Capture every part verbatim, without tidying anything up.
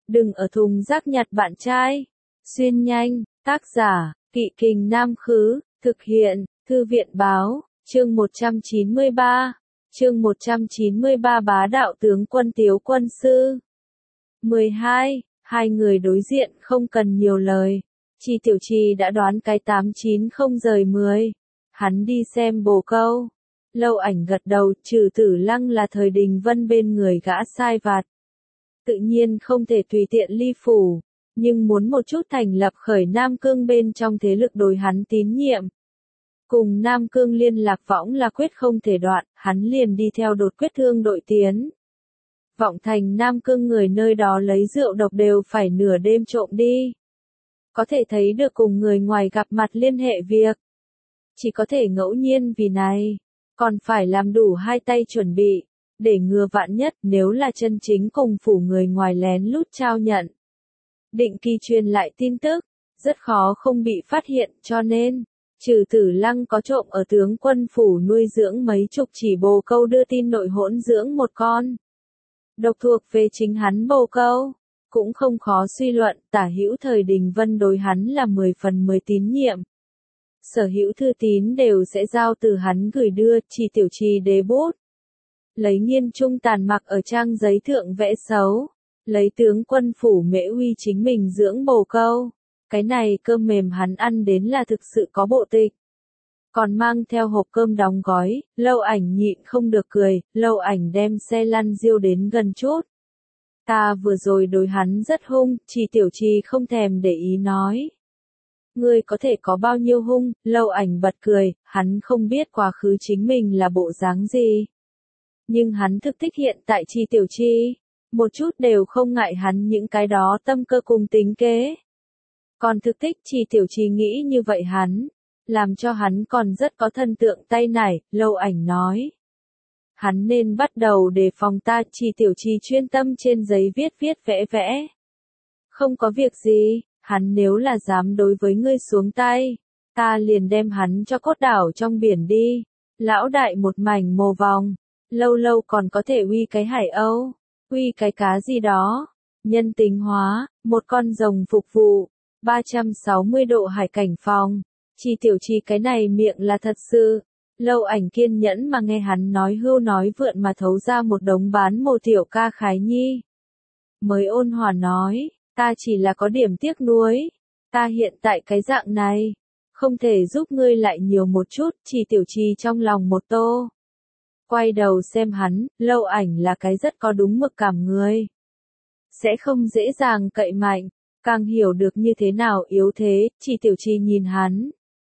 Đừng ở thùng rác nhặt bạn trai. Xuyên nhanh, tác giả, Kỵ Kình Nam Khứ, thực hiện, Thư viện Báo, chương một trăm chín mươi ba. Chương một trăm chín mươi ba Bá đạo tướng quân Tiếu quân sư. mười hai. Hai người đối diện không cần nhiều lời. Chi Tiểu Trì đã đoán cái tám chín không rời mười. Hắn đi xem bồ câu. Lâu Ảnh gật đầu, Trừ Tử Lăng là thời Đình Vân bên người gã sai vặt. Tự nhiên không thể tùy tiện ly phủ, nhưng muốn một chút thành lập khởi Nam Cương bên trong thế lực đối hắn tín nhiệm. Cùng Nam Cương liên lạc võng là quyết không thể đoạn, hắn liền đi theo đột quyết thương đội tiến. Vọng thành Nam Cương người nơi đó lấy rượu độc đều phải nửa đêm trộm đi. Có thể thấy được cùng người ngoài gặp mặt liên hệ việc. Chỉ có thể ngẫu nhiên vì này, còn phải làm đủ hai tay chuẩn bị, để ngừa vạn nhất nếu là chân chính cùng phủ người ngoài lén lút trao nhận. Định kỳ truyền lại tin tức, rất khó không bị phát hiện cho nên, Trừ Tử Lăng có trộm ở tướng quân phủ nuôi dưỡng mấy chục chỉ bồ câu đưa tin nội hỗn dưỡng một con. Độc thuộc về chính hắn bồ câu, cũng không khó suy luận Tả Hữu thời Đình Vân đối hắn là mười phần mười tín nhiệm. Sở hữu thư tín đều sẽ giao từ hắn gửi đưa, Chi Tiểu Trì đế bút. Lấy Nghiên Trung tàn mặc ở trang giấy thượng vẽ xấu, lấy tướng quân phủ Mễ Uy chính mình dưỡng bồ câu. Cái này cơm mềm hắn ăn đến là thực sự có bộ tịch. Còn mang theo hộp cơm đóng gói, Lâu Ảnh nhịn không được cười, Lâu Ảnh đem xe lăn diêu đến gần chút. Ta vừa rồi đối hắn rất hung, Chi Tiểu Trì không thèm để ý nói. Ngươi có thể có bao nhiêu hung, Lâu Ảnh bật cười, hắn không biết quá khứ chính mình là bộ dáng gì. Nhưng hắn thực thích hiện tại Chi Tiểu Trì, một chút đều không ngại hắn những cái đó tâm cơ cùng tính kế. Còn thực thích Chi Tiểu Trì nghĩ như vậy hắn, làm cho hắn còn rất có thân tượng tay nải, Lâu Ảnh nói. Hắn nên bắt đầu đề phòng ta, Chi Tiểu Trì chuyên tâm trên giấy viết viết vẽ vẽ. Không có việc gì, hắn nếu là dám đối với ngươi xuống tay, ta liền đem hắn cho cốt đảo trong biển đi. Lão đại một mảnh mồ vòng, lâu lâu còn có thể uy cái hải âu, uy cái cá gì đó. Nhân tính hóa, một con rồng phục vụ, ba trăm sáu mươi độ hải cảnh phòng. Chi Tiểu Trì cái này miệng là thật sự. Lâu Ảnh kiên nhẫn mà nghe hắn nói hưu nói vượn mà thấu ra một đống bán mồ tiểu ca khái nhi. Mới ôn hòa nói, ta chỉ là có điểm tiếc nuối. Ta hiện tại cái dạng này, không thể giúp ngươi lại nhiều một chút, Chi Tiểu Trì trong lòng một tô. Quay đầu xem hắn, Lâu Ảnh là cái rất có đúng mực cảm người. Sẽ không dễ dàng cậy mạnh, càng hiểu được như thế nào yếu thế, Chi Tiểu Trì nhìn hắn.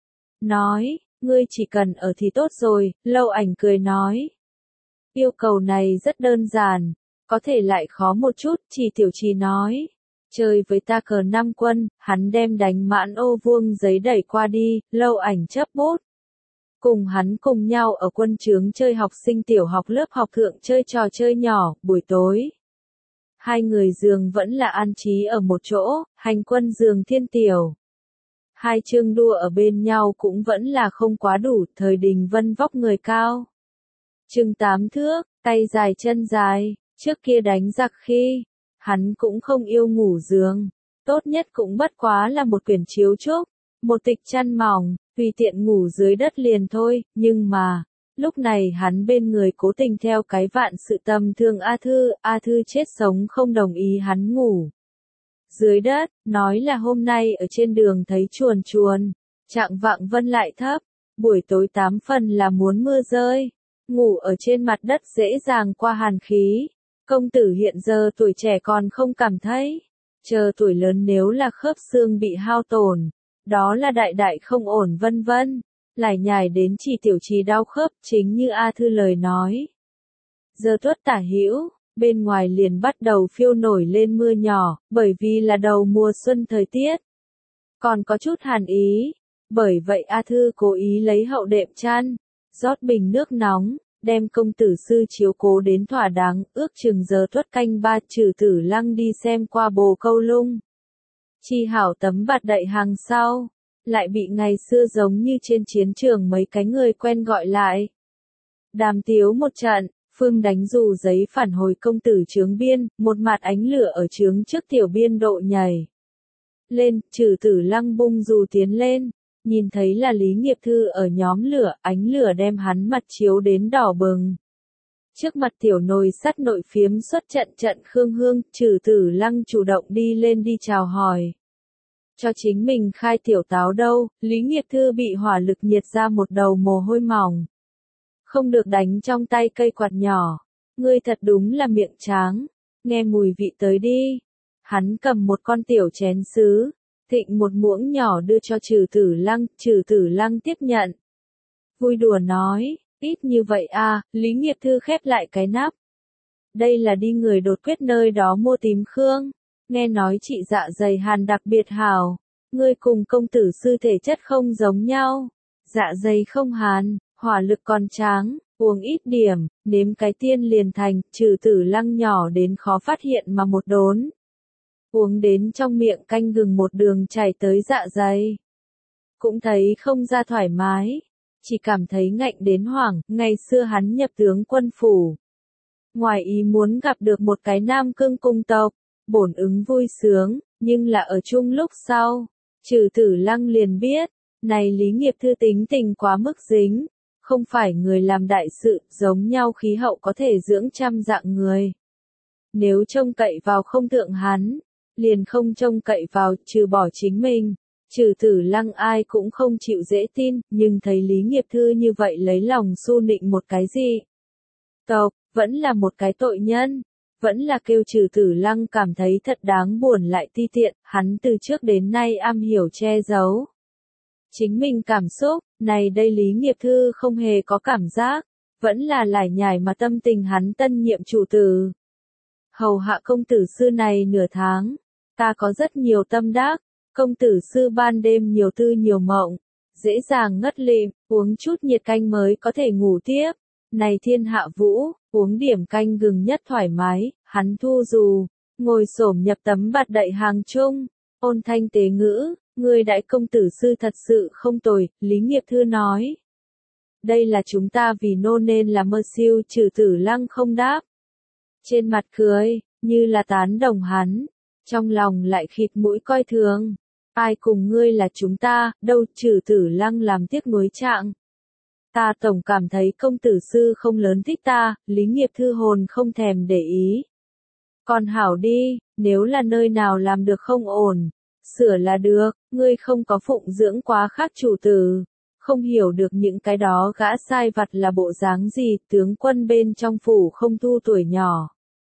Nói, ngươi chỉ cần ở thì tốt rồi, Lâu Ảnh cười nói. Yêu cầu này rất đơn giản, có thể lại khó một chút, Chi Tiểu Trì nói. Chơi với ta cờ năm quân, hắn đem đánh mãn ô vuông giấy đẩy qua đi, Lâu Ảnh chấp bút. Cùng hắn cùng nhau ở quân trướng chơi học sinh tiểu học lớp học thượng chơi trò chơi nhỏ, buổi tối. Hai người giường vẫn là an trí ở một chỗ, hành quân giường thiên tiểu. Hai chương đua ở bên nhau cũng vẫn là không quá đủ, thời Đình Vân vóc người cao. Chừng tám thước, tay dài chân dài, trước kia đánh giặc khi, hắn cũng không yêu ngủ giường. Tốt nhất cũng bất quá là một quyển chiếu trúc, một tịch chăn mỏng, tùy tiện ngủ dưới đất liền thôi, nhưng mà, lúc này hắn bên người cố tình theo cái vạn sự tâm thương A Thư, A Thư chết sống không đồng ý hắn ngủ. Dưới đất, nói là hôm nay ở trên đường thấy chuồn chuồn, trạng vạng vân lại thấp, buổi tối tám phần là muốn mưa rơi, ngủ ở trên mặt đất dễ dàng qua hàn khí. Công tử hiện giờ tuổi trẻ còn không cảm thấy, chờ tuổi lớn nếu là khớp xương bị hao tổn, đó là đại đại không ổn vân vân, lại nhảy đến Chi Tiểu Trì đau khớp chính như A Thư lời nói. Giờ tuất Tả Hữu, bên ngoài liền bắt đầu phiêu nổi lên mưa nhỏ, bởi vì là đầu mùa xuân thời tiết. Còn có chút hàn ý, bởi vậy A Thư cố ý lấy hậu đệm chăn, rót bình nước nóng, đem công tử sư chiếu cố đến thỏa đáng, ước chừng giờ tuất canh ba, Trừ Tử Lăng đi xem qua bồ câu lung. Chi hảo tấm bạt đậy hàng sau, lại bị ngày xưa giống như trên chiến trường mấy cái người quen gọi lại. Đàm tiếu một trận, Phương đánh dù giấy phản hồi công tử chướng biên, một mạt ánh lửa ở chướng trước tiểu biên độ nhảy lên, Trừ Tử Lăng bung dù tiến lên, nhìn thấy là Lý Nghiệp Thư ở nhóm lửa, ánh lửa đem hắn mặt chiếu đến đỏ bừng. Trước mặt tiểu nồi sắt nội phiếm xuất trận trận khương hương, Trừ Tử Lăng chủ động đi lên đi chào hỏi. Cho chính mình khai tiểu táo đâu, Lý Nghiệp Thư bị hỏa lực nhiệt ra một đầu mồ hôi mỏng. Không được đánh trong tay cây quạt nhỏ. Ngươi thật đúng là miệng tráng. Nghe mùi vị tới đi. Hắn cầm một con tiểu chén sứ, thịnh một muỗng nhỏ đưa cho Trừ Tử Lăng, Trừ Tử Lăng tiếp nhận. Vui đùa nói, ít như vậy à, Lý Nghiệp Thư khép lại cái nắp. Đây là đi người đột quyết nơi đó mua tím khương. Nghe nói chị dạ dày hàn đặc biệt hảo. Ngươi cùng công tử sư thể chất không giống nhau. Dạ dày không hàn, hỏa lực còn tráng, uống ít điểm, nếm cái tiên liền thành, Trừ Tử Lăng nhỏ đến khó phát hiện mà một đốn. Uống đến trong miệng canh gừng một đường chảy tới dạ dày. Cũng thấy không ra thoải mái, chỉ cảm thấy ngạnh đến hoảng, ngày xưa hắn nhập tướng quân phủ. Ngoài ý muốn gặp được một cái nam cương cung tộc, bổn ứng vui sướng, nhưng là ở chung lúc sau, Trừ Tử Lăng liền biết, này Lý Nghiệp Thư tính tình quá mức dính, không phải người làm đại sự, giống nhau khí hậu có thể dưỡng trăm dạng người. Nếu trông cậy vào không thượng hắn, liền không trông cậy vào, trừ bỏ chính mình. Trừ Tử Lăng ai cũng không chịu dễ tin, nhưng thấy Lý Nghiệp Thư như vậy lấy lòng su nịnh một cái gì. Tộc, vẫn là một cái tội nhân, vẫn là kêu Trừ Tử Lăng cảm thấy thật đáng buồn lại ti tiện, hắn từ trước đến nay am hiểu che giấu. Chính mình cảm xúc, này đây Lý Nghiệp Thư không hề có cảm giác, vẫn là lải nhải mà tâm tình hắn tân nhiệm chủ tử. Hầu hạ công tử sư này nửa tháng, ta có rất nhiều tâm đắc, công tử sư ban đêm nhiều tư nhiều mộng, dễ dàng ngất lịm, uống chút nhiệt canh mới có thể ngủ tiếp. Này thiên hạ vũ, uống điểm canh gừng nhất thoải mái, hắn thu dù, ngồi xổm nhập tấm bạt đậy hàng chung, ôn thanh tế ngữ, người đại công tử sư thật sự không tồi, Lý Nghiệp Thư nói. Đây là chúng ta vì nô nên là mơ siêu, Trừ Tử Lăng không đáp. Trên mặt cười, như là tán đồng hắn, trong lòng lại khịt mũi coi thường. Ai cùng ngươi là chúng ta, đâu, Trừ Tử Lăng làm tiếc nuối trạng. Ta tổng cảm thấy công tử sư không lớn thích ta, Lý Nghiệp Thư hồn không thèm để ý. Còn hảo đi, nếu là nơi nào làm được không ổn, sửa là được, ngươi không có phụng dưỡng quá khác chủ tử, không hiểu được những cái đó gã sai vặt là bộ dáng gì, tướng quân bên trong phủ không thu tuổi nhỏ.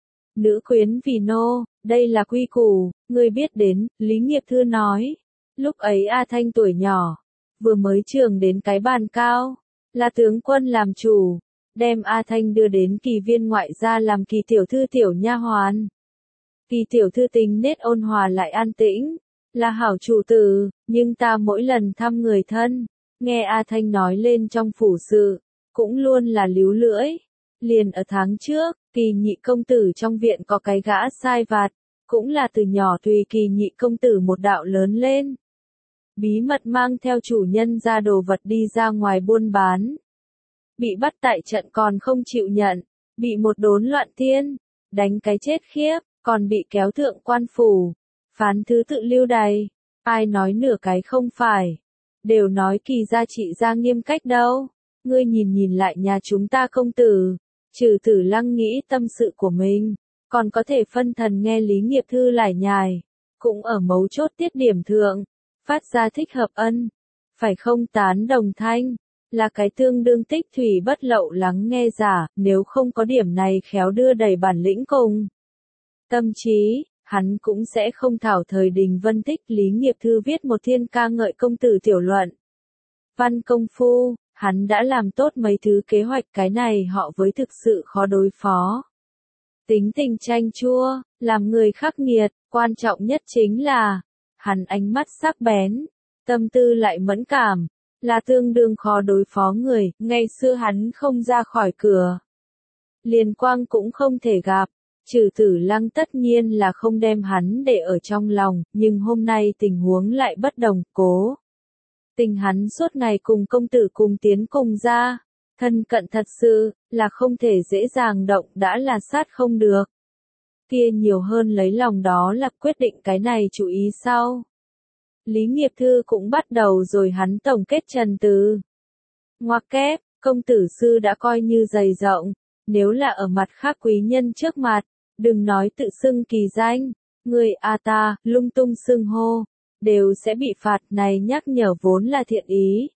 Nữ quyến vì nô, đây là quy củ, ngươi biết đến, Lý Nghiệp Thư nói. Lúc ấy A Thanh tuổi nhỏ, vừa mới trường đến cái bàn cao, là tướng quân làm chủ, đem A Thanh đưa đến Kỳ viên ngoại gia làm Kỳ tiểu thư tiểu nha hoàn. Kỳ tiểu thư tính nết ôn hòa lại an tĩnh, là hảo chủ tử, nhưng ta mỗi lần thăm người thân, nghe A Thanh nói lên trong phủ sự, cũng luôn là líu lưỡi. Liền ở tháng trước, Kỳ nhị công tử trong viện có cái gã sai vặt, cũng là từ nhỏ tùy Kỳ nhị công tử một đạo lớn lên. Bí mật mang theo chủ nhân ra đồ vật đi ra ngoài buôn bán. Bị bắt tại trận còn không chịu nhận, bị một đốn loạn tiên, đánh cái chết khiếp, còn bị kéo thượng quan phủ, phán thứ tự lưu đày. Ai nói nửa cái không phải, đều nói Kỳ gia trị gia nghiêm cách đâu. Ngươi nhìn nhìn lại nhà chúng ta công tử, Trừ Tử Lăng nghĩ tâm sự của mình, còn có thể phân thần nghe Lý Nghiệp Thư lải nhải, cũng ở mấu chốt tiết điểm thượng, phát ra thích hợp ân, phải không tán đồng thanh, là cái tương đương tích thủy bất lậu lắng nghe giả, nếu không có điểm này khéo đưa đầy bản lĩnh cùng tâm trí, hắn cũng sẽ không thảo thời Đình Vân thích. Lý Nghiệp Thư viết một thiên ca ngợi công tử tiểu luận. Văn công phu, hắn đã làm tốt mấy thứ kế hoạch, cái này họ với thực sự khó đối phó. Tính tình chanh chua, làm người khắc nghiệt, quan trọng nhất chính là, hắn ánh mắt sắc bén, tâm tư lại mẫn cảm, là tương đương khó đối phó người, ngày xưa hắn không ra khỏi cửa. Liên quang cũng không thể gặp, Trừ Tử Lăng tất nhiên là không đem hắn để ở trong lòng, nhưng hôm nay tình huống lại bất đồng, cố. Tình hắn suốt ngày cùng công tử cùng tiến cùng ra, Thân cận thật sự, là không thể dễ dàng động đã là sát không được. Kia nhiều hơn lấy lòng đó là quyết định cái này chú ý sau. Lý Nghiệp Thư cũng bắt đầu rồi hắn tổng kết trần từ. Ngoặc kép, công tử sư đã coi như dày rộng, nếu là ở mặt khác quý nhân trước mặt, đừng nói tự xưng kỳ danh, người a ta, lung tung xưng hô, đều sẽ bị phạt này nhắc nhở vốn là thiện ý.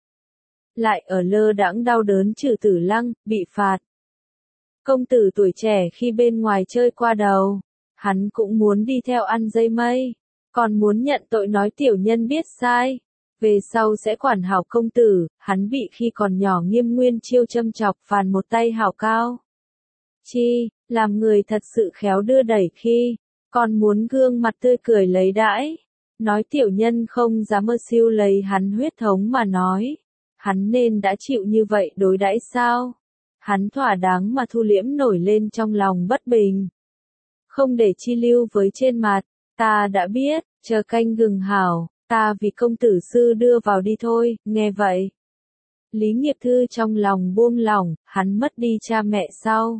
Lại ở lơ đãng đau đớn Trừ Tử Lăng, bị phạt. Công tử tuổi trẻ khi bên ngoài chơi qua đầu, hắn cũng muốn đi theo ăn dây mây, còn muốn nhận tội nói tiểu nhân biết sai. Về sau sẽ quản hảo công tử, hắn bị khi còn nhỏ Nghiêm Nguyên Chiêu châm chọc phàn một tay hảo cao. Chi, làm người thật sự khéo đưa đẩy khi, còn muốn gương mặt tươi cười lấy đãi. Nói tiểu nhân không dám mơ siêu lấy hắn huyết thống mà nói. Hắn nên đã chịu như vậy đối đãi sao? Hắn thỏa đáng mà thu liễm nổi lên trong lòng bất bình. Không để chi lưu với trên mặt, ta đã biết, chờ canh gừng hảo, ta vì công tử sư đưa vào đi thôi, nghe vậy. Lý Nghiệp Thư trong lòng buông lỏng, hắn mất đi cha mẹ sau.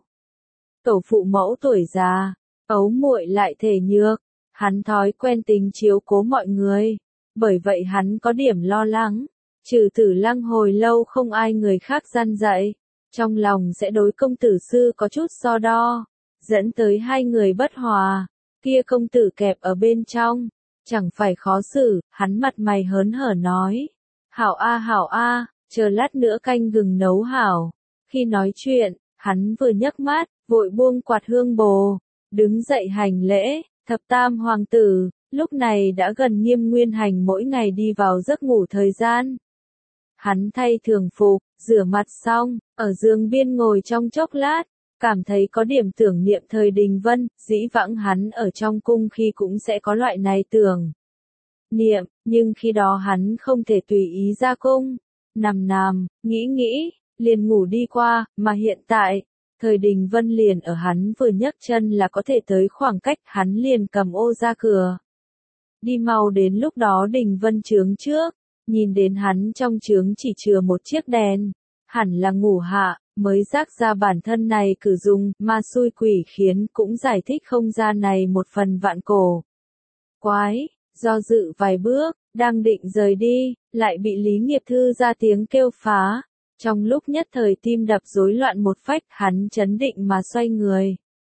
Tổ phụ mẫu tuổi già, ấu muội lại thể nhược, hắn thói quen tính chiếu cố mọi người, bởi vậy hắn có điểm lo lắng. Trừ Tử Lăng hồi lâu không ai người khác gian dạy, trong lòng sẽ đối công tử sư có chút so đo, dẫn tới hai người bất hòa, kia công tử kẹp ở bên trong, chẳng phải khó xử, hắn mặt mày hớn hở nói. Hảo a hảo a, chờ lát nữa canh gừng nấu hảo. Khi nói chuyện, hắn vừa nhấc mắt, vội buông quạt hương bồ, đứng dậy hành lễ, thập tam hoàng tử, lúc này đã gần Nghiêm Nguyên Hành mỗi ngày đi vào giấc ngủ thời gian. Hắn thay thường phục, rửa mặt xong, ở giường biên ngồi trong chốc lát, cảm thấy có điểm tưởng niệm thời Đình Vân, dĩ vãng hắn ở trong cung khi cũng sẽ có loại này tưởng niệm, nhưng khi đó hắn không thể tùy ý ra cung, nằm nằm, nghĩ nghĩ, liền ngủ đi qua, mà hiện tại, thời Đình Vân liền ở hắn vừa nhấc chân là có thể tới khoảng cách hắn liền cầm ô ra cửa. Đi mau đến lúc đó Đình Vân trướng trước. Nhìn đến hắn trong trướng chỉ chừa một chiếc đèn, hẳn là ngủ hạ, mới rác ra bản thân này cử dùng, ma xui quỷ khiến cũng giải thích không ra này một phần vạn cổ. Quái, do dự vài bước, đang định rời đi, lại bị Lý Nghiệp Thư ra tiếng kêu phá. Trong lúc nhất thời tim đập rối loạn một phách, hắn chấn định mà xoay người.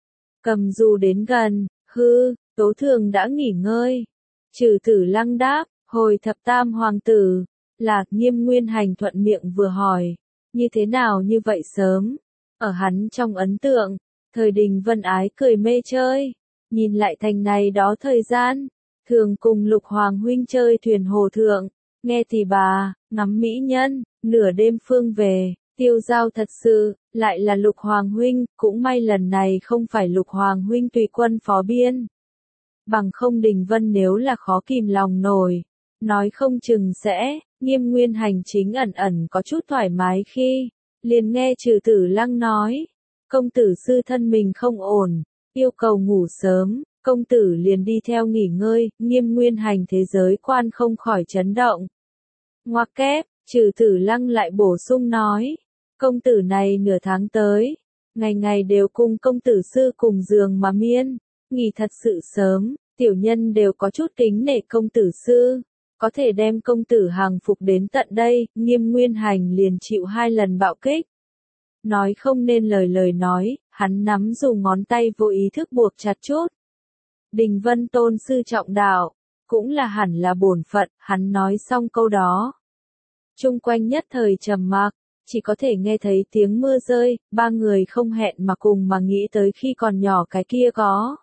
Cầm dù đến gần, hư, Tố Thường đã nghỉ ngơi. Trừ Tử Lăng đáp. Hồi thập tam hoàng tử, là Nghiêm Nguyên Hành thuận miệng vừa hỏi, như thế nào như vậy sớm? Ở hắn trong ấn tượng, thời Đình Vân ái cười mê chơi, nhìn lại thành này đó thời gian, thường cùng Lục Hoàng huynh chơi thuyền hồ thượng, nghe thì bà, ngắm mỹ nhân, nửa đêm phương về, tiêu giao thật sự, lại là Lục Hoàng huynh, cũng may lần này không phải Lục Hoàng huynh tùy quân phó biên. Bằng không Đình Vân nếu là khó kìm lòng nổi. Nói không chừng sẽ, Nghiêm Nguyên Hành chính ẩn ẩn có chút thoải mái khi, liền nghe Trừ Tử Lăng nói, công tử sư thân mình không ổn, yêu cầu ngủ sớm, công tử liền đi theo nghỉ ngơi, Nghiêm Nguyên Hành thế giới quan không khỏi chấn động. Ngoặc kép, Trừ Tử Lăng lại bổ sung nói, công tử này nửa tháng tới, ngày ngày đều cùng công tử sư cùng giường mà miên, nghỉ thật sự sớm, tiểu nhân đều có chút kính nể công tử sư. Có thể đem công tử hàng phục đến tận đây, Nghiêm Nguyên Hành liền chịu hai lần bạo kích. Nói không nên lời lời nói, hắn nắm dù ngón tay vô ý thức buộc chặt chút. Đình Vân tôn sư trọng đạo, cũng là hẳn là bổn phận, hắn nói xong câu đó. Trung quanh nhất thời trầm mặc, chỉ có thể nghe thấy tiếng mưa rơi, ba người không hẹn mà cùng mà nghĩ tới khi còn nhỏ cái kia có.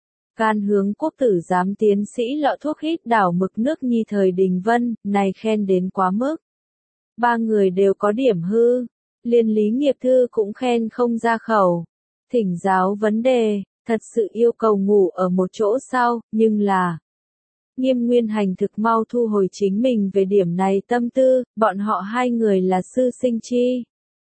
Can hướng quốc tử giám tiến sĩ lọ thuốc hít đảo mực nước nhi thời Đình Vân, này khen đến quá mức. Ba người đều có điểm hư, liên Lý Nghiệp Thư cũng khen không ra khẩu. Thỉnh giáo vấn đề, thật sự yêu cầu ngủ ở một chỗ sao, nhưng là... Nghiêm Nguyên Hành thực mau thu hồi chính mình về điểm này tâm tư, bọn họ hai người là sư sinh chi.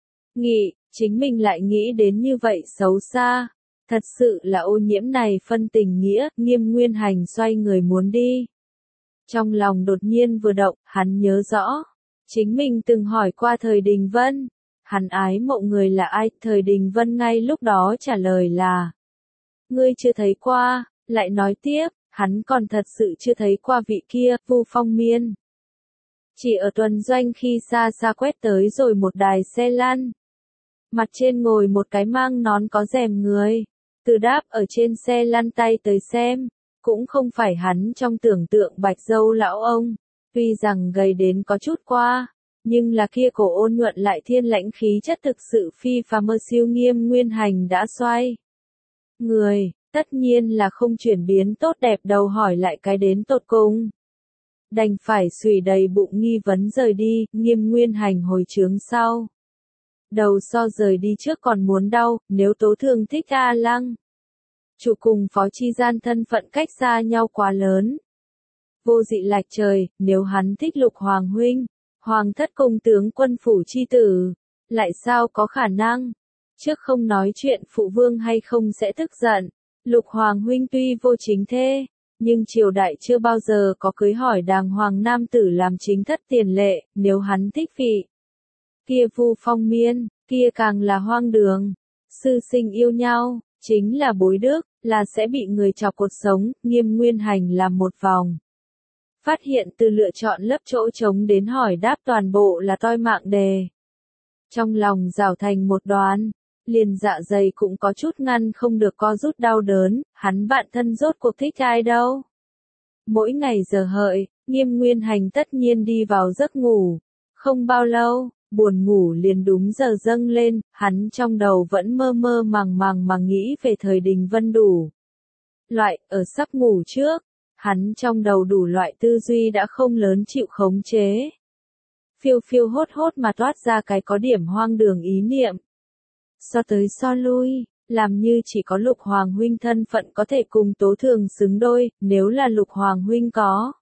Nghị, chính mình lại nghĩ đến như vậy xấu xa. Thật sự là ô nhiễm này phân tình nghĩa, Nghiêm Nguyên Hành xoay người muốn đi. Trong lòng đột nhiên vừa động, hắn nhớ rõ. Chính mình từng hỏi qua thời Đình Vân. hắn ái mộ người là ai? Thời Đình Vân ngay lúc đó trả lời là, ngươi chưa thấy qua, lại nói tiếp, hắn còn thật sự chưa thấy qua vị kia, Vu Phong Miên. Chỉ ở tuần doanh khi xa xa quét tới rồi một đài xe lăn. Mặt trên ngồi một cái mang nón có rèm người. Từ đáp ở trên xe lăn tay tới xem, cũng không phải hắn trong tưởng tượng bạch dâu lão ông. Tuy rằng gầy đến có chút qua, nhưng là kia cổ ôn nhuận lại thiên lãnh khí chất thực sự phi phàm mơ siêu Nghiêm Nguyên Hành đã xoay. Người, tất nhiên là không chuyển biến tốt đẹp đầu hỏi lại cái đến tột cùng. Đành phải xùy đầy bụng nghi vấn rời đi, Nghiêm Nguyên Hành hồi chướng sau. Đầu so rời đi trước còn muốn đau, nếu Tố Thường thích A Lăng. Chủ cùng phó chi gian thân phận cách xa nhau quá lớn. Vô dị lạch trời, nếu hắn thích Lục Hoàng huynh, Hoàng thất công tướng quân phủ chi tử, lại sao có khả năng? Trước không nói chuyện phụ vương hay không sẽ tức giận, Lục Hoàng huynh tuy vô chính thê, nhưng triều đại chưa bao giờ có cưới hỏi đàng hoàng nam tử làm chính thất tiền lệ, nếu hắn thích vị. Kia Vu Phong Miên, kia càng là hoang đường. Sư sinh yêu nhau, chính là bối đức, là sẽ bị người chọc cột sống, Nghiêm Nguyên Hành làm một vòng. Phát hiện từ lựa chọn lớp chỗ trống đến hỏi đáp toàn bộ là toi mạng đề. Trong lòng rào thành một đoán, liền dạ dày cũng có chút ngăn không được co rút đau đớn, hắn bạn thân rốt cuộc thích ai đâu. Mỗi ngày giờ hợi, Nghiêm Nguyên Hành tất nhiên đi vào giấc ngủ. Không bao lâu, buồn ngủ liền đúng giờ dâng lên, hắn trong đầu vẫn mơ mơ màng màng mà nghĩ về thời Đình Vân đủ. Loại, ở sắp ngủ trước, hắn trong đầu đủ loại tư duy đã không lớn chịu khống chế. Phiêu phiêu hốt hốt mà toát ra cái có điểm hoang đường ý niệm. So tới so lui, làm như chỉ có Lục Hoàng huynh thân phận có thể cùng Tố Thường xứng đôi, nếu là Lục Hoàng huynh có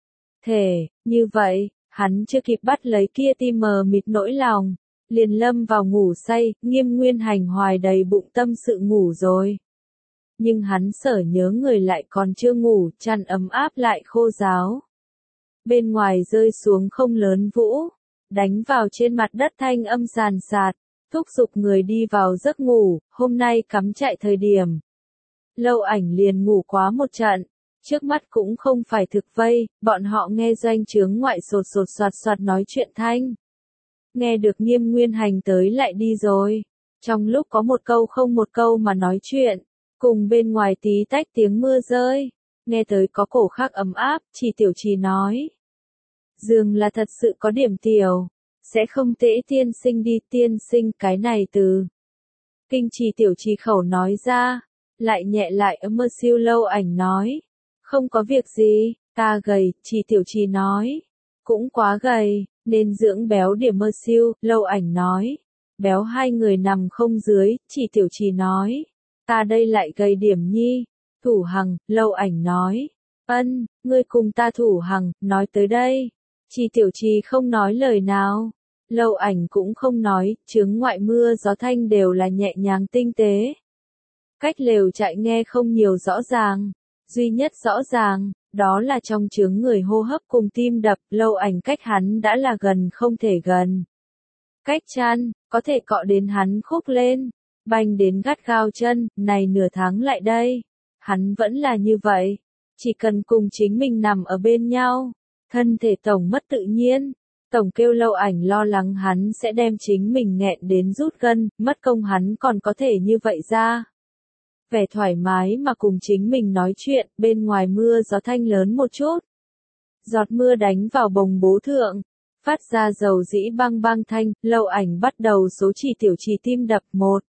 thể, như vậy, hắn chưa kịp bắt lấy kia tim mờ mịt nỗi lòng, liền lâm vào ngủ say, Nghiêm Nguyên Hành hoài đầy bụng tâm sự ngủ rồi. Nhưng hắn sở nhớ người lại còn chưa ngủ, chăn ấm áp lại khô ráo. Bên ngoài rơi xuống không lớn vũ, đánh vào trên mặt đất thanh âm sàn sạt, thúc giục người đi vào giấc ngủ, hôm nay cắm chạy thời điểm. Lâu Ảnh liền ngủ quá một trận, trước mắt cũng không phải thực vây, bọn họ nghe doanh trướng ngoại sột sột soạt soạt nói chuyện thanh. Nghe được Nghiêm Nguyên Hành tới lại đi rồi, trong lúc có một câu không một câu mà nói chuyện, cùng bên ngoài tí tách tiếng mưa rơi, nghe tới có cổ khác ấm áp, chỉ Tiểu Trì nói. Dường là thật sự có điểm tiểu, sẽ không tễ tiên sinh đi, tiên sinh cái này từ. Kinh Trì Tiểu Trì khẩu nói ra, lại nhẹ lại ấm mơ siêu Lâu Ảnh nói. Không có việc gì, ta gầy, Trì Tiểu Trì nói. Cũng quá gầy, nên dưỡng béo điểm mơ siêu, Lâu Ảnh nói. Béo hai người nằm không dưới, Trì Tiểu Trì nói. Ta đây lại gầy điểm nhi. Thủ Hằng, Lâu Ảnh nói. Ân, ngươi cùng ta Thủ Hằng, nói tới đây. Trì Tiểu Trì không nói lời nào. Lâu Ảnh cũng không nói, chướng ngoại mưa gió thanh đều là nhẹ nhàng tinh tế. Cách lều trại nghe không nhiều rõ ràng. Duy nhất rõ ràng, đó là trong chướng người hô hấp cùng tim đập, Lâu Ảnh cách hắn đã là gần không thể gần. Cách chăn, có thể cọ đến hắn khúc lên, banh đến gắt gao chân, này nửa tháng lại đây. Hắn vẫn là như vậy, chỉ cần cùng chính mình nằm ở bên nhau, thân thể tổng mất tự nhiên. Tổng kêu Lâu Ảnh lo lắng hắn sẽ đem chính mình nghẹn đến rút gân, mất công hắn còn có thể như vậy ra. Vẻ thoải mái mà cùng chính mình nói chuyện, bên ngoài mưa gió thanh lớn một chút. Giọt mưa đánh vào bồng bố thượng, phát ra dầu dĩ băng băng thanh, Lâu Ảnh bắt đầu số Trì Tiểu Trì tim đập một,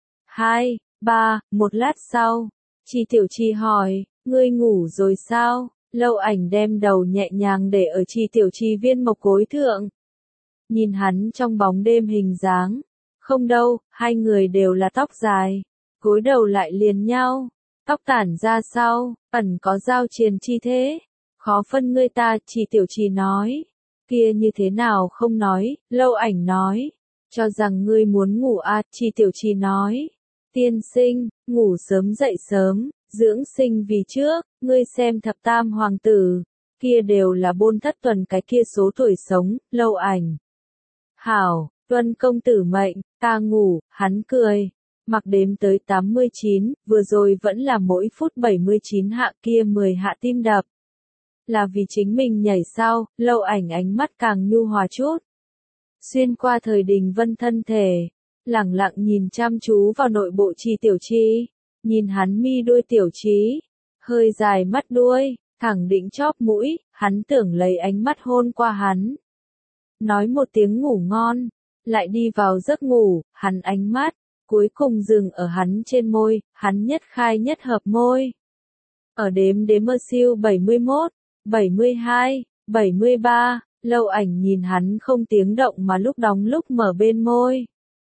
hai, ba, một lát sau. Trì Tiểu Trì hỏi, ngươi ngủ rồi sao? Lâu Ảnh đem đầu nhẹ nhàng để ở Trì Tiểu Trì viên mộc gối thượng. Nhìn hắn trong bóng đêm hình dáng. Không đâu, hai người đều là tóc dài. Gối đầu lại liền nhau. Tóc tản ra sau, ẩn có giao triền chi thế. Khó phân ngươi ta, Trì Tiểu Trì nói. Kia như thế nào không nói, Lâu Ảnh nói. Cho rằng ngươi muốn ngủ à, Trì Tiểu Trì nói. Tiên sinh, ngủ sớm dậy sớm. Dưỡng sinh vì trước, ngươi xem thập tam hoàng tử, kia đều là bôn thất tuần cái kia số tuổi sống, Lâu Ảnh. Hảo, Tuân công tử mệnh, ta ngủ, hắn cười. Mặc đếm tới tám mươi chín, vừa rồi vẫn là mỗi phút bảy mươi chín hạ, kia mười hạ tim đập. Là vì chính mình nhảy sao? Lâu Ảnh ánh mắt càng nhu hòa chút. Xuyên qua thời Đình Vân thân thể, lẳng lặng nhìn chăm chú vào nội bộ Trì Tiểu Chi, nhìn hắn mi đuôi tiểu trí, hơi dài mắt đuôi, thẳng định chóp mũi, hắn tưởng lấy ánh mắt hôn qua hắn. Nói một tiếng ngủ ngon, lại đi vào giấc ngủ, hắn ánh mắt, cuối cùng dừng ở hắn trên môi, hắn nhất khai nhất hợp môi. Ở đếm đếm mơ siêu bảy mươi mốt, bảy mươi hai, bảy mươi ba, Lâu Ảnh nhìn hắn không tiếng động mà lúc đóng lúc mở bên môi.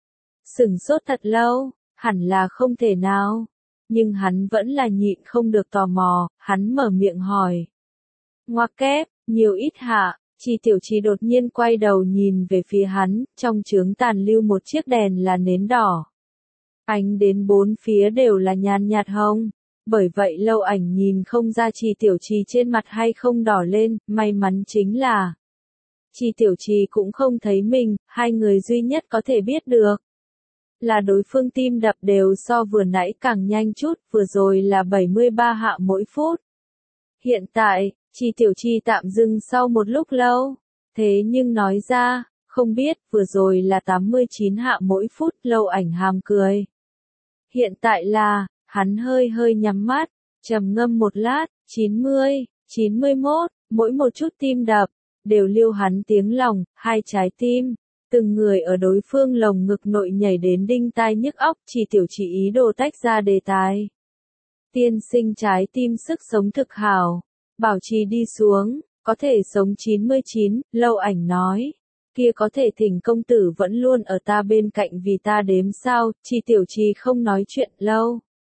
Sửng sốt thật lâu, hẳn là không thể nào. Nhưng hắn vẫn là nhịn không được tò mò, hắn mở miệng hỏi. Ngoặc kép, nhiều ít hạ, Trì Tiểu Trì đột nhiên quay đầu nhìn về phía hắn, trong chướng tàn lưu một chiếc đèn là nến đỏ. Ánh đến bốn phía đều là nhàn nhạt hồng, bởi vậy Lâu Ảnh nhìn không ra Trì Tiểu Trì trên mặt hay không đỏ lên, may mắn chính là Trì Tiểu Trì cũng không thấy mình, hai người duy nhất có thể biết được là đối phương tim đập đều so vừa nãy càng nhanh chút, vừa rồi là bảy mươi ba hạ mỗi phút. Hiện tại, Trì Tiểu Trì tạm dừng sau một lúc lâu, thế nhưng nói ra, không biết, vừa rồi là tám mươi chín hạ mỗi phút. Lâu Ảnh hàm cười. Hiện tại là, hắn hơi hơi nhắm mắt, trầm ngâm một lát, chín mươi, chín mươi mốt, mỗi một chút tim đập, đều lưu hắn tiếng lòng, hai trái tim. Từng người ở đối phương lồng ngực nội nhảy đến đinh tai nhức óc, Trì Tiểu Trì ý đồ tách ra đề tài. Tiên sinh trái tim sức sống thực hảo, bảo trì đi xuống, có thể sống chín mươi chín, Lâu Ảnh nói. Kia có thể thỉnh công tử vẫn luôn ở ta bên cạnh vì ta đếm sao? Trì Tiểu Trì không nói chuyện lâu.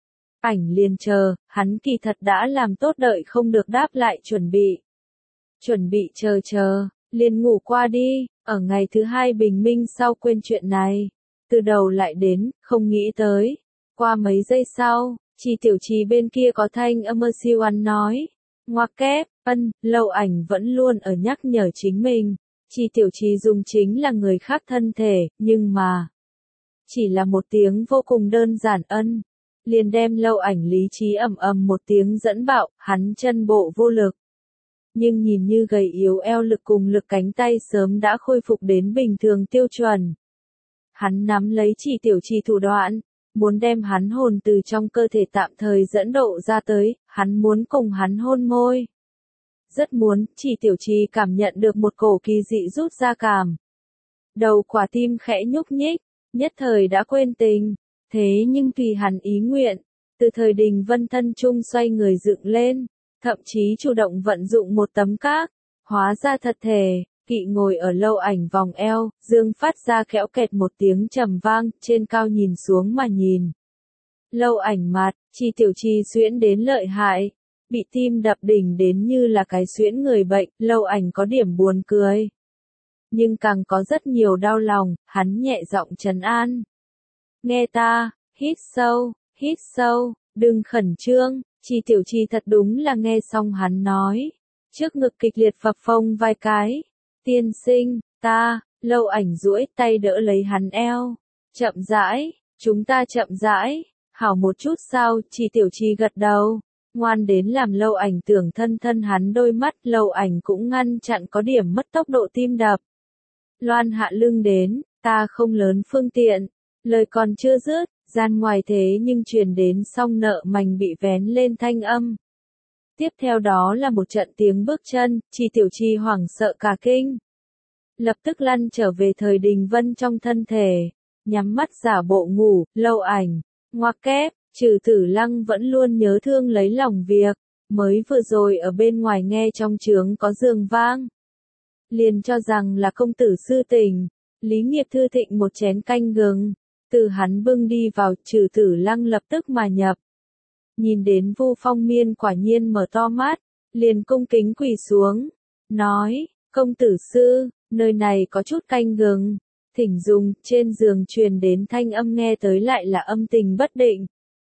Ảnh liền chờ, hắn kỳ thật đã làm tốt đợi không được đáp lại chuẩn bị. Chuẩn bị chờ chờ, liền ngủ qua đi, ở ngày thứ hai bình minh sau quên chuyện này. Từ đầu lại đến, không nghĩ tới. Qua mấy giây sau, Trì Tiểu Trì bên kia có thanh âm ơ siêu ăn nói. Ngoặc kép, ân, Lâu Ảnh vẫn luôn ở nhắc nhở chính mình. Trì Tiểu Trì dùng chính là người khác thân thể, nhưng mà chỉ là một tiếng vô cùng đơn giản ân, liền đem Lâu Ảnh lý trí ầm ầm một tiếng dẫn bạo, hắn chân bộ vô lực. Nhưng nhìn như gầy yếu eo lực cùng lực cánh tay sớm đã khôi phục đến bình thường tiêu chuẩn. Hắn nắm lấy Trì Tiểu Trì thủ đoạn, muốn đem hắn hồn từ trong cơ thể tạm thời dẫn độ ra tới, hắn muốn cùng hắn hôn môi. Rất muốn, Trì Tiểu Trì cảm nhận được một cổ kỳ dị rút ra cảm. Đầu quả tim khẽ nhúc nhích, nhất thời đã quên tình, thế nhưng tùy hắn ý nguyện, từ thời Đình Vân thân trung xoay người dựng lên, thậm chí chủ động vận dụng một tấm các, hóa ra thật thể, kỵ ngồi ở Lâu Ảnh vòng eo, dương phát ra khẽo kẹt một tiếng trầm vang, trên cao nhìn xuống mà nhìn. Lâu Ảnh mặt, Trì Tiểu Trì xuyễn đến lợi hại. Bị tim đập đỉnh đến như là cái xuyễn người bệnh, Lâu Ảnh có điểm buồn cười. Nhưng càng có rất nhiều đau lòng, hắn nhẹ giọng trấn an. Nghe ta, hít sâu, hít sâu, đừng khẩn trương, Trì Tiểu Trì thật đúng là nghe xong hắn nói. Trước ngực kịch liệt phập phồng vài cái. Tiên sinh, ta, Lâu Ảnh duỗi tay đỡ lấy hắn eo. Chậm rãi, chúng ta chậm rãi, hảo một chút sao? Trì Tiểu Trì gật đầu. Ngoan đến làm Lâu Ảnh tưởng thân thân hắn đôi mắt, Lâu Ảnh cũng ngăn chặn có điểm mất tốc độ tim đập. Loan hạ lưng đến, ta không lớn phương tiện, lời còn chưa dứt, gian ngoài thế nhưng truyền đến song nợ mảnh bị vén lên thanh âm. Tiếp theo đó là một trận tiếng bước chân, Trì Tiểu Trì hoảng sợ cả kinh. Lập tức lăn trở về thời Đình Vân trong thân thể, nhắm mắt giả bộ ngủ, Lâu Ảnh, ngoặc kép. Trừ Tử Lăng vẫn luôn nhớ thương lấy lòng việc, mới vừa rồi ở bên ngoài nghe trong trướng có giường vang. Liền cho rằng là công tử sư tình, Lý Nghiệp Thư thịnh một chén canh gừng, từ hắn bưng đi vào, Trừ Tử Lăng lập tức mà nhập. Nhìn đến Vu Phong Miên quả nhiên mở to mắt, liền cung kính quỳ xuống, nói, công tử sư, nơi này có chút canh gừng, thỉnh dùng, trên giường truyền đến thanh âm nghe tới lại là âm tình bất định.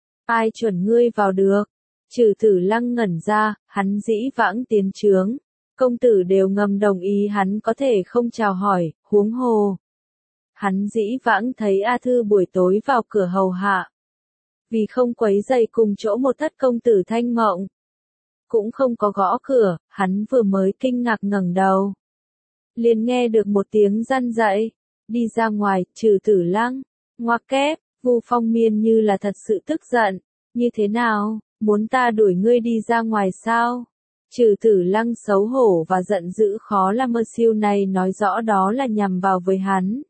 Ai chuẩn ngươi vào được? Trừ Tử Lăng ngẩn ra, hắn dĩ vãng tiến trướng. Công tử đều ngầm đồng ý hắn có thể không chào hỏi, huống hồ. Hắn dĩ vãng thấy A Thư buổi tối vào cửa hầu hạ. Vì không quấy rầy cùng chỗ một thất công tử thanh mộng. Cũng không có gõ cửa, hắn vừa mới kinh ngạc ngẩng đầu. Liền nghe được một tiếng răn dậy. Đi ra ngoài, Trừ Tử Lăng. Ngoặc kép, Vu Phong Miên như là thật sự tức giận. Như thế nào, muốn ta đuổi ngươi đi ra ngoài sao? Trừ Tử Lăng xấu hổ và giận dữ khó làm mơ siêu này nói rõ đó là nhằm vào với hắn.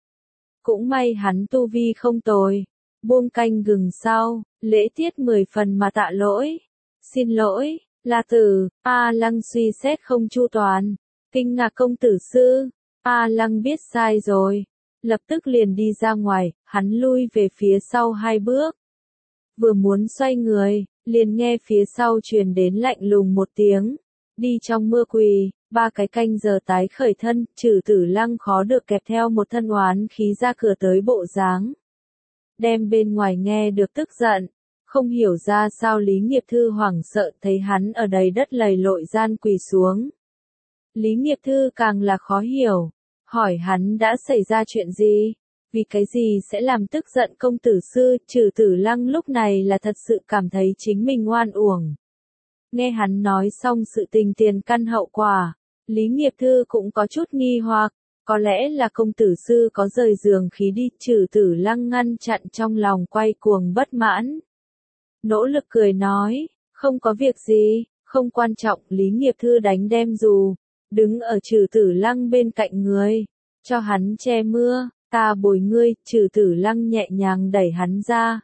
Cũng may hắn tu vi không tồi. Buông canh gừng sau, lễ tiết mười phần mà tạ lỗi. Xin lỗi, là tử, A Lăng suy xét không chu toàn. Kinh ngạc công tử sư, A Lăng biết sai rồi. Lập tức liền đi ra ngoài, hắn lui về phía sau hai bước. Vừa muốn xoay người, liền nghe phía sau truyền đến lạnh lùng một tiếng. Đi trong mưa quỳ, ba cái canh giờ tái khởi thân, Trừ Tử Lăng khó được kẹp theo một thân oán khí ra cửa tới bộ dáng. Đem bên ngoài nghe được tức giận, không hiểu ra sao Lý Nghiệp Thư hoảng sợ thấy hắn ở đầy đất lầy lội gian quỳ xuống. Lý Nghiệp Thư càng là khó hiểu, hỏi hắn đã xảy ra chuyện gì, vì cái gì sẽ làm tức giận công tử sư. Trừ Tử Lăng lúc này là thật sự cảm thấy chính mình oan uổng. Nghe hắn nói xong sự tình tiền căn hậu quả, Lý Nghiệp Thư cũng có chút nghi hoặc, có lẽ là công tử sư có rời giường khí đi. Trừ Tử Lăng ngăn chặn trong lòng quay cuồng bất mãn. Nỗ lực cười nói, không có việc gì, không quan trọng. Lý Nghiệp Thư đánh đem dù, đứng ở Trừ Tử Lăng bên cạnh người, cho hắn che mưa, ta bồi ngươi. Trừ Tử Lăng nhẹ nhàng đẩy hắn ra.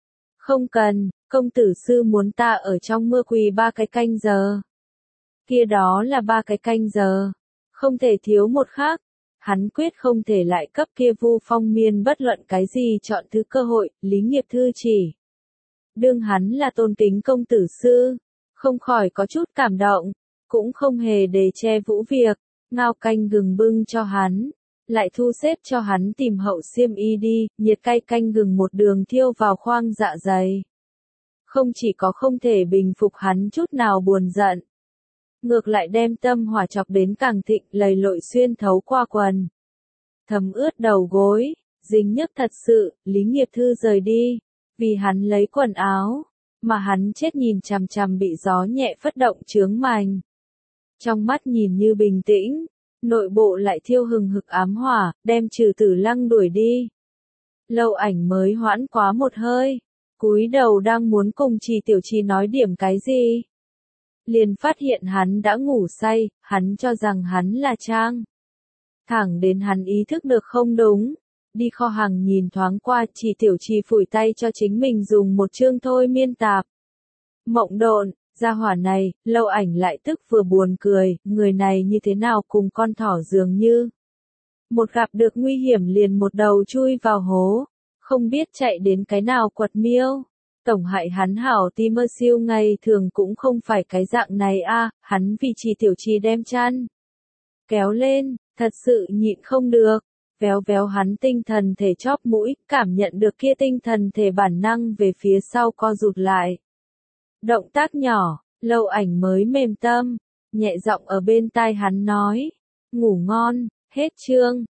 Không cần, công tử sư muốn ta ở trong mưa quỳ ba cái canh giờ. Kia đó là ba cái canh giờ, không thể thiếu một khác. Hắn quyết không thể lại cấp kia Vu Phong Miên bất luận cái gì chọn thứ cơ hội. Lý Nghiệp Thư chỉ đương hắn là tôn kính công tử sư, không khỏi có chút cảm động, cũng không hề để che vũ việc, ngao canh gừng bưng cho hắn, lại thu xếp cho hắn tìm hậu xiêm y đi. Nhiệt cay canh gừng một đường thiêu vào khoang dạ dày, không chỉ có không thể bình phục hắn chút nào buồn giận, ngược lại đem tâm hỏa chọc đến càng thịnh, lầy lội xuyên thấu qua quần, thấm ướt đầu gối, dính nhức thật sự. Lý Nghiệp Thư rời đi, vì hắn lấy quần áo, mà hắn chết nhìn chằm chằm bị gió nhẹ phất động chướng mành. Trong mắt nhìn như bình tĩnh, nội bộ lại thiêu hừng hực ám hỏa, đem Trừ Tử Lăng đuổi đi. Lâu Ảnh mới hoãn quá một hơi, cúi đầu đang muốn cùng Trì Tiểu Trì nói điểm cái gì, liền phát hiện hắn đã ngủ say. Hắn cho rằng hắn là Trang. Thẳng đến hắn ý thức được không đúng, đi kho hàng nhìn thoáng qua, Trì Tiểu Trì phủi tay cho chính mình dùng một chương thôi miên tạp. Mộng độn, gia hỏa này. Lâu Ảnh lại tức vừa buồn cười, người này như thế nào cùng con thỏ dường như. Một gặp được nguy hiểm liền một đầu chui vào hố, không biết chạy đến cái nào quật miêu. Tổng hại hắn hảo ti mơ siêu ngày thường cũng không phải cái dạng này a. Hắn vì Trì Tiểu Trì đem chăn kéo lên, thật sự nhịn không được, véo véo hắn tinh thần thể chóp mũi, cảm nhận được kia tinh thần thể bản năng về phía sau co rụt lại. Động tác nhỏ, Lâu Ảnh mới mềm tâm, nhẹ giọng ở bên tai hắn nói, ngủ ngon. Hết chương.